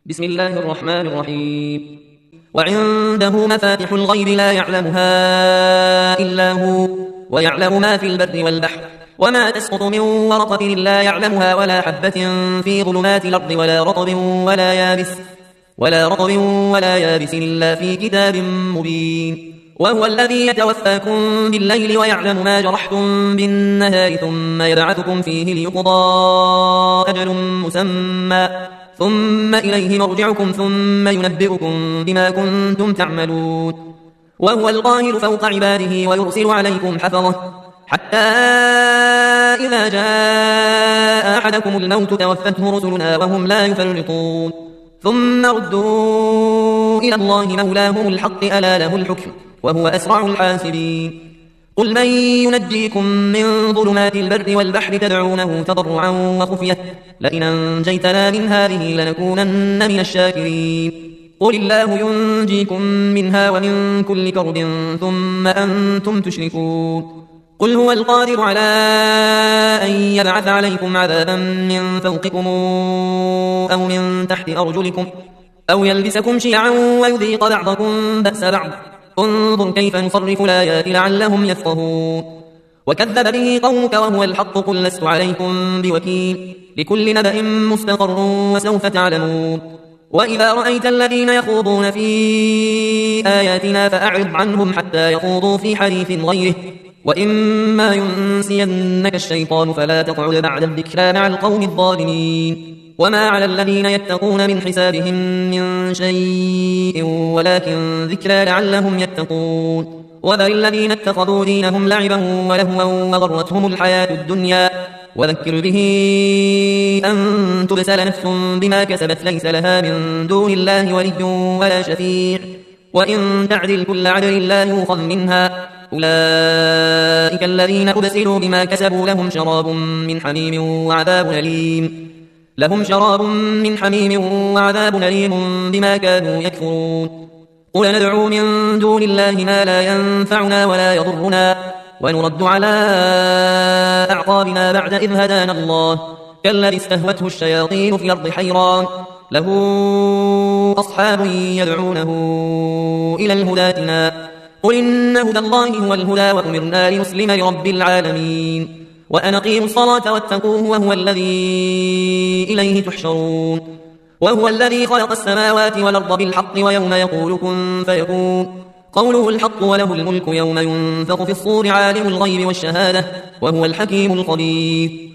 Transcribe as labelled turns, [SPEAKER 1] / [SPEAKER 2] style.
[SPEAKER 1] بسم الله الرحمن الرحيم. وعنده مفاتح الغيب لا يعلمها إلا هو، ويعلم ما في البر والبحر، وما تسقط من ورقة إلا يعلمها، ولا حبة في ظلمات الأرض، ولا رطب ولا يابس إلا في كتاب مبين. وهو الذي يتوفاكم بالليل ويعلم ما جرحتم بالنهار، ثم يبعثكم فيه ليقضى أجل مسمى، ثم إليه مرجعكم ثم ينبئكم بما كنتم تعملون. وهو القاهر فوق عباده ويرسل عليكم حفظة، حتى إذا جاء أحدكم الموت توفته رسلنا وهم لا يفرطون، ثم ردوا إلى الله مولاهم الحق ألا له الحكم وهو أسرع الحاسبين. قل من ينجيكم من ظلمات البر والبحر تدعونه تضرعا وخفية لئن أنجيتنا من هذه لنكونن من الشاكرين. قل الله ينجيكم منها ومن كل كرب ثم أنتم تشركون. قل هو القادر على أن يبعث عليكم عذابا من فوقكم أو من تحت أرجلكم أو يلبسكم شيعا ويذيق بعضكم بأس بعض، انظر كيف نصرف الآيات لعلهم يفقهون. وكذب به قومك وهو الحق قل لست عليكم بوكيل، لكل نبأ مستقر وسوف تعلمون. وإذا رأيت الذين يخوضون في آياتنا فأعرض عنهم حتى يخوضوا في حديث غيره، وإما ينسينك الشيطان فلا تقعد بعد الذكرى مع القوم الظالمين. وما على الذين يتقون من حسابهم من شيء ولكن ذكرى لعلهم يتقون. وذر الذين اتخذوا دينهم لعبا ولهوا وغرتهم الحياة الدنيا، وذكر به أن تبسل نفس بما كسبت ليس لها من دون الله ولي ولا شفيع، وإن تعدل كل عدل لا يؤخذ منها. أولئك الذين أبسلوا بما كسبوا لهم شراب من حميم وعذاب أليم بما كانوا يكفرون. قل ندعو من دون الله ما لا ينفعنا ولا يضرنا، ونرد على أعقابنا بعد إذ هدانا الله، كالذي استهوته الشياطين في الأرض حيران له أصحاب يدعونه إلى الهدى ائتنا. قل إن هدى الله هو الهدى وأمرنا لنسلم لرب العالمين، وأن أقيموا الصلاة واتقوه وهو الذي إليه تحشرون. وهو الذي خلق السماوات والأرض بالحق ويوم يقول كن فيكون قوله الحق، وله الملك يوم ينفخ في الصور عالم الغيب والشهادة وهو الحكيم الخبير.